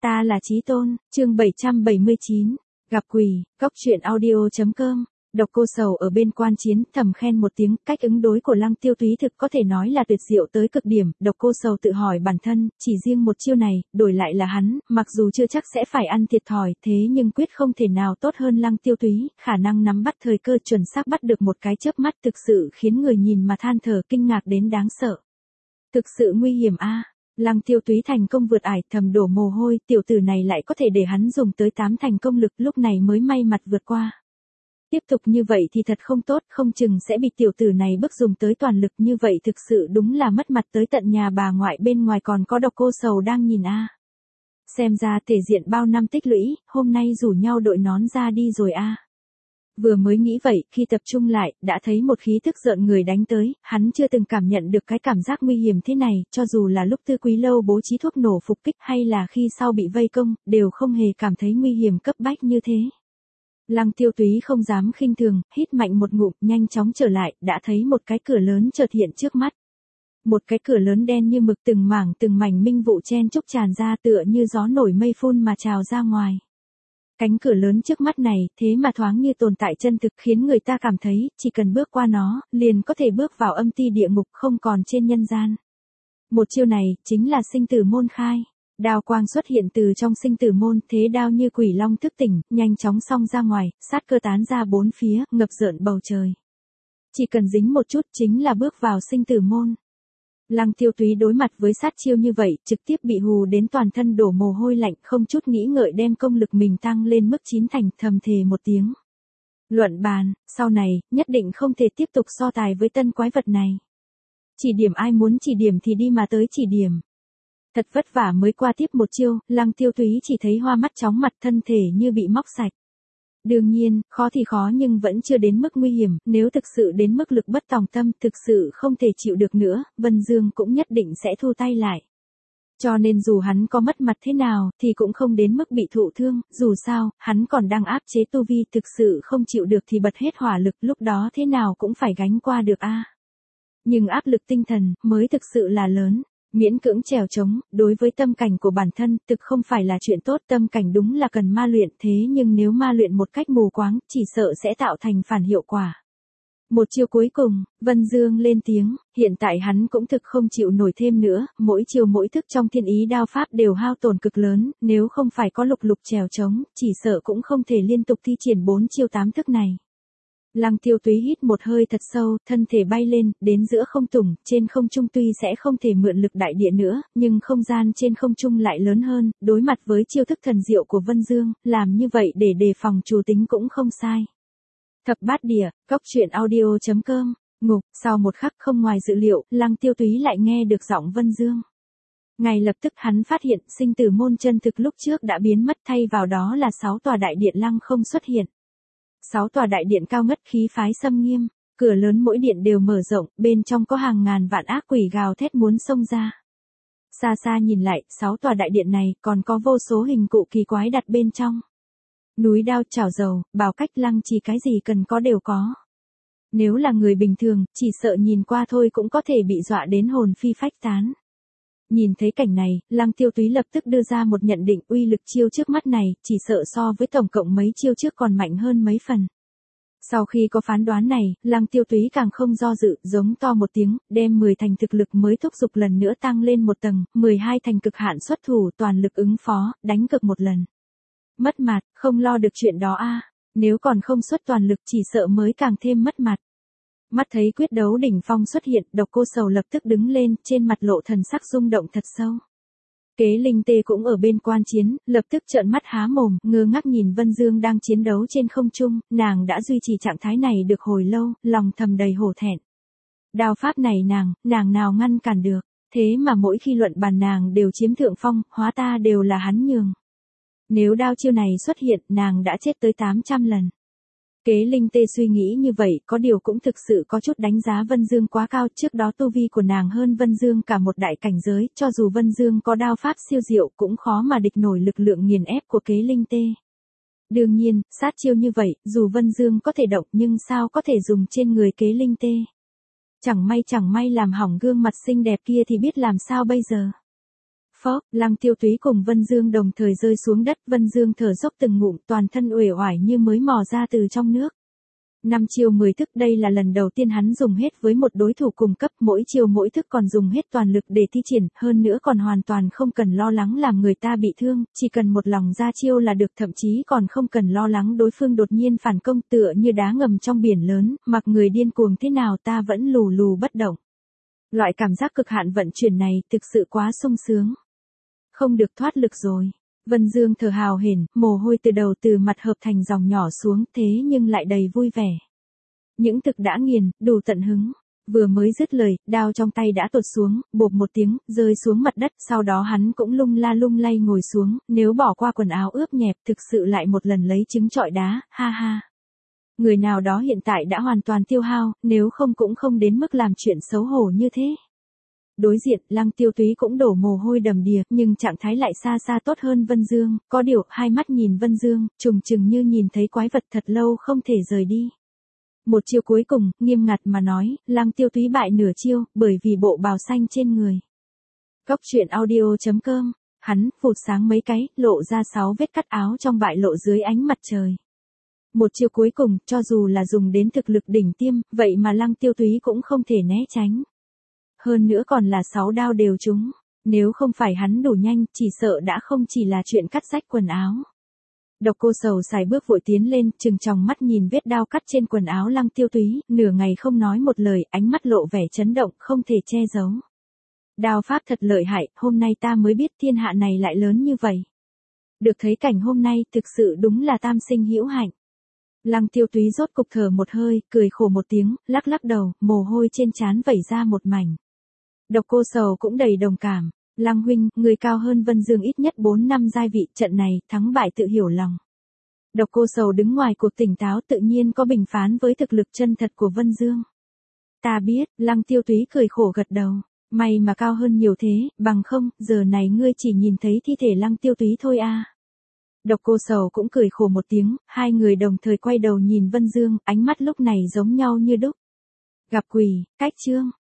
Ta là Chí Tôn, chương 779, gặp quỷ, cóc truyện audio.com. Độc Cô Sầu ở bên quan chiến thầm khen một tiếng, cách ứng đối của Lăng Tiêu Túy thực có thể nói là tuyệt diệu tới cực điểm. Độc Cô Sầu tự hỏi bản thân, chỉ riêng một chiêu này, đổi lại là hắn, mặc dù chưa chắc sẽ phải ăn thiệt thòi, thế nhưng quyết không thể nào tốt hơn Lăng Tiêu Túy, khả năng nắm bắt thời cơ chuẩn xác bắt được một cái chớp mắt thực sự khiến người nhìn mà than thở kinh ngạc đến đáng sợ. Thực sự nguy hiểm a. Lăng Tiêu Túy thành công vượt ải, thầm đổ mồ hôi, tiểu tử này lại có thể để hắn dùng tới 8 thành công lực, lúc này mới may mặt vượt qua. Tiếp tục như vậy thì thật không tốt, không chừng sẽ bị tiểu tử này bức dùng tới toàn lực, như vậy thực sự đúng là mất mặt tới tận nhà bà ngoại, bên ngoài còn có Độc Cô Sầu đang nhìn a. Xem ra thể diện bao năm tích lũy, hôm nay rủ nhau đội nón ra đi rồi a. Vừa mới nghĩ vậy, khi tập trung lại, đã thấy một khí tức rợn người đánh tới, hắn chưa từng cảm nhận được cái cảm giác nguy hiểm thế này, cho dù là lúc Tư Quý Lâu bố trí thuốc nổ phục kích hay là khi sau bị vây công, đều không hề cảm thấy nguy hiểm cấp bách như thế. Lăng Tiêu Túy không dám khinh thường, hít mạnh một ngụm, nhanh chóng trở lại, đã thấy một cái cửa lớn chợt hiện trước mắt. Một cái cửa lớn đen như mực, từng mảng từng mảnh minh vụ chen chúc tràn ra, tựa như gió nổi mây phun mà trào ra ngoài. Cánh cửa lớn trước mắt này, thế mà thoáng như tồn tại chân thực, khiến người ta cảm thấy, chỉ cần bước qua nó, liền có thể bước vào âm ti địa ngục, không còn trên nhân gian. Một chiêu này, chính là sinh tử môn khai. Đao quang xuất hiện từ trong sinh tử môn, thế đao như quỷ long thức tỉnh, nhanh chóng xông ra ngoài, sát cơ tán ra bốn phía, ngập rợn bầu trời. Chỉ cần dính một chút chính là bước vào sinh tử môn. Lăng Tiêu Túy đối mặt với sát chiêu như vậy, trực tiếp bị hù đến toàn thân đổ mồ hôi lạnh, không chút nghĩ ngợi đem công lực mình tăng lên mức 9 thành, thầm thề một tiếng. Luận bàn, sau này, nhất định không thể tiếp tục so tài với tân quái vật này. Chỉ điểm ai muốn chỉ điểm thì đi mà tới chỉ điểm. Thật vất vả mới qua tiếp một chiêu, Lăng Tiêu Túy chỉ thấy hoa mắt chóng mặt, thân thể như bị móc sạch. Đương nhiên, khó thì khó nhưng vẫn chưa đến mức nguy hiểm, nếu thực sự đến mức lực bất tòng tâm, thực sự không thể chịu được nữa, Vân Dương cũng nhất định sẽ thu tay lại. Cho nên dù hắn có mất mặt thế nào, thì cũng không đến mức bị thụ thương, dù sao, hắn còn đang áp chế tu vi, thực sự không chịu được thì bật hết hỏa lực, lúc đó thế nào cũng phải gánh qua được a. Nhưng áp lực tinh thần, mới thực sự là lớn. Miễn cưỡng trèo trống, đối với tâm cảnh của bản thân, thực không phải là chuyện tốt, tâm cảnh đúng là cần ma luyện, thế nhưng nếu ma luyện một cách mù quáng, chỉ sợ sẽ tạo thành phản hiệu quả. Một chiêu cuối cùng, Vân Dương lên tiếng, hiện tại hắn cũng thực không chịu nổi thêm nữa, mỗi chiêu mỗi thức trong thiên ý đao pháp đều hao tổn cực lớn, nếu không phải có lục lục trèo trống, chỉ sợ cũng không thể liên tục thi triển 4 chiêu 8 thức này. Lăng Tiêu Túy hít một hơi thật sâu, thân thể bay lên, đến giữa không trung, trên không trung tuy sẽ không thể mượn lực đại địa nữa, nhưng không gian trên không trung lại lớn hơn, đối mặt với chiêu thức thần diệu của Vân Dương, làm như vậy để đề phòng chủ tính cũng không sai. Thập bát địa, cóc truyện audio.com, ngục, sau một khắc không ngoài dự liệu, Lăng Tiêu Túy lại nghe được giọng Vân Dương. Ngay lập tức hắn phát hiện sinh tử môn chân thực lúc trước đã biến mất, thay vào đó là 6 tòa đại điện lăng không xuất hiện. 6 tòa đại điện cao ngất, khí phái xâm nghiêm, cửa lớn mỗi điện đều mở rộng, bên trong có hàng ngàn vạn ác quỷ gào thét muốn xông ra. Xa xa nhìn lại, 6 tòa đại điện này còn có vô số hình cụ kỳ quái đặt bên trong. Núi đao, chảo dầu, bảo cách, lăng trì, cái gì cần có đều có. Nếu là người bình thường, chỉ sợ nhìn qua thôi cũng có thể bị dọa đến hồn phi phách tán. Nhìn thấy cảnh này, Lăng Tiêu Túy lập tức đưa ra một nhận định, uy lực chiêu trước mắt này, chỉ sợ so với tổng cộng mấy chiêu trước còn mạnh hơn mấy phần. Sau khi có phán đoán này, Lăng Tiêu Túy càng không do dự, giống to một tiếng, đem 10 thành thực lực mới thúc giục lần nữa tăng lên một tầng, 12 thành cực hạn xuất thủ, toàn lực ứng phó, đánh cực một lần. Mất mặt, không lo được chuyện đó a, nếu còn không xuất toàn lực chỉ sợ mới càng thêm mất mặt. Mắt thấy quyết đấu đỉnh phong xuất hiện, Độc Cô Sầu lập tức đứng lên, trên mặt lộ thần sắc rung động thật sâu. Kế Linh Tê cũng ở bên quan chiến, lập tức trợn mắt há mồm, ngơ ngác nhìn Vân Dương đang chiến đấu trên không trung, nàng đã duy trì trạng thái này được hồi lâu, lòng thầm đầy hổ thẹn. Đao pháp này nàng nào ngăn cản được, thế mà mỗi khi luận bàn nàng đều chiếm thượng phong, hóa ta đều là hắn nhường. Nếu đao chiêu này xuất hiện, nàng đã chết tới 800 lần. Kế Linh Tê suy nghĩ như vậy, có điều cũng thực sự có chút đánh giá Vân Dương quá cao, trước đó tu vi của nàng hơn Vân Dương cả một đại cảnh giới, cho dù Vân Dương có đao pháp siêu diệu cũng khó mà địch nổi lực lượng nghiền ép của Kế Linh Tê. Đương nhiên, sát chiêu như vậy, dù Vân Dương có thể động nhưng sao có thể dùng trên người Kế Linh Tê. Chẳng may làm hỏng gương mặt xinh đẹp kia thì biết làm sao bây giờ. Phốc, Lăng Tiêu Túy cùng Vân Dương đồng thời rơi xuống đất, Vân Dương thở dốc từng ngụm, toàn thân uể oải như mới mò ra từ trong nước. 5 chiêu 10 thức, đây là lần đầu tiên hắn dùng hết với một đối thủ cùng cấp, mỗi chiêu mỗi thức còn dùng hết toàn lực để thi triển, hơn nữa còn hoàn toàn không cần lo lắng làm người ta bị thương, chỉ cần một lòng ra chiêu là được, thậm chí còn không cần lo lắng đối phương đột nhiên phản công, tựa như đá ngầm trong biển lớn, mặc người điên cuồng thế nào ta vẫn lù lù bất động. Loại cảm giác cực hạn vận chuyển này thực sự quá sung sướng. Không được thoát lực rồi. Vân Dương thở hào hển, mồ hôi từ đầu từ mặt hợp thành dòng nhỏ xuống, thế nhưng lại đầy vui vẻ. Những thực đã nghiền, đủ tận hứng. Vừa mới dứt lời, đao trong tay đã tuột xuống, bộp một tiếng, rơi xuống mặt đất, sau đó hắn cũng lung la lung lay ngồi xuống, nếu bỏ qua quần áo ướt nhẹp, thực sự lại một lần lấy trứng trọi đá, ha ha. Người nào đó hiện tại đã hoàn toàn tiêu hao, nếu không cũng không đến mức làm chuyện xấu hổ như thế. Đối diện, Lăng Tiêu Túy cũng đổ mồ hôi đầm đìa, nhưng trạng thái lại xa xa tốt hơn Vân Dương, có điều, hai mắt nhìn Vân Dương, trùng trừng như nhìn thấy quái vật thật lâu không thể rời đi. Một chiêu cuối cùng, nghiêm ngặt mà nói, Lăng Tiêu Túy bại nửa chiêu, bởi vì bộ bào xanh trên người. Góc truyện audio.com, hắn, phụt sáng mấy cái, lộ ra 6 vết cắt áo trong bại lộ dưới ánh mặt trời. Một chiêu cuối cùng, cho dù là dùng đến thực lực đỉnh tiêm, vậy mà Lăng Tiêu Túy cũng không thể né tránh. Hơn nữa còn là 6 đao đều trúng. Nếu không phải hắn đủ nhanh, chỉ sợ đã không chỉ là chuyện cắt rách quần áo. Độc Cô Sầu xài bước vội tiến lên, trừng tròng mắt nhìn vết đao cắt trên quần áo Lăng Tiêu Túy, nửa ngày không nói một lời, ánh mắt lộ vẻ chấn động, không thể che giấu. Đao pháp thật lợi hại, hôm nay ta mới biết thiên hạ này lại lớn như vậy. Được thấy cảnh hôm nay, thực sự đúng là tam sinh hữu hạnh. Lăng Tiêu Túy rốt cục thở một hơi, cười khổ một tiếng, lắc lắc đầu, mồ hôi trên trán vẩy ra một mảnh. Độc Cô Sầu cũng đầy đồng cảm. Lăng huynh, người cao hơn Vân Dương ít nhất 4 năm giai vị, trận này, thắng bại tự hiểu lòng. Độc Cô Sầu đứng ngoài cuộc tỉnh táo tự nhiên có bình phán với thực lực chân thật của Vân Dương. Ta biết, Lăng Tiêu Túy cười khổ gật đầu. May mà cao hơn nhiều thế, bằng không, giờ này ngươi chỉ nhìn thấy thi thể Lăng Tiêu Túy thôi à. Độc Cô Sầu cũng cười khổ một tiếng, hai người đồng thời quay đầu nhìn Vân Dương, ánh mắt lúc này giống nhau như đúc. Gặp quỷ, cách chương.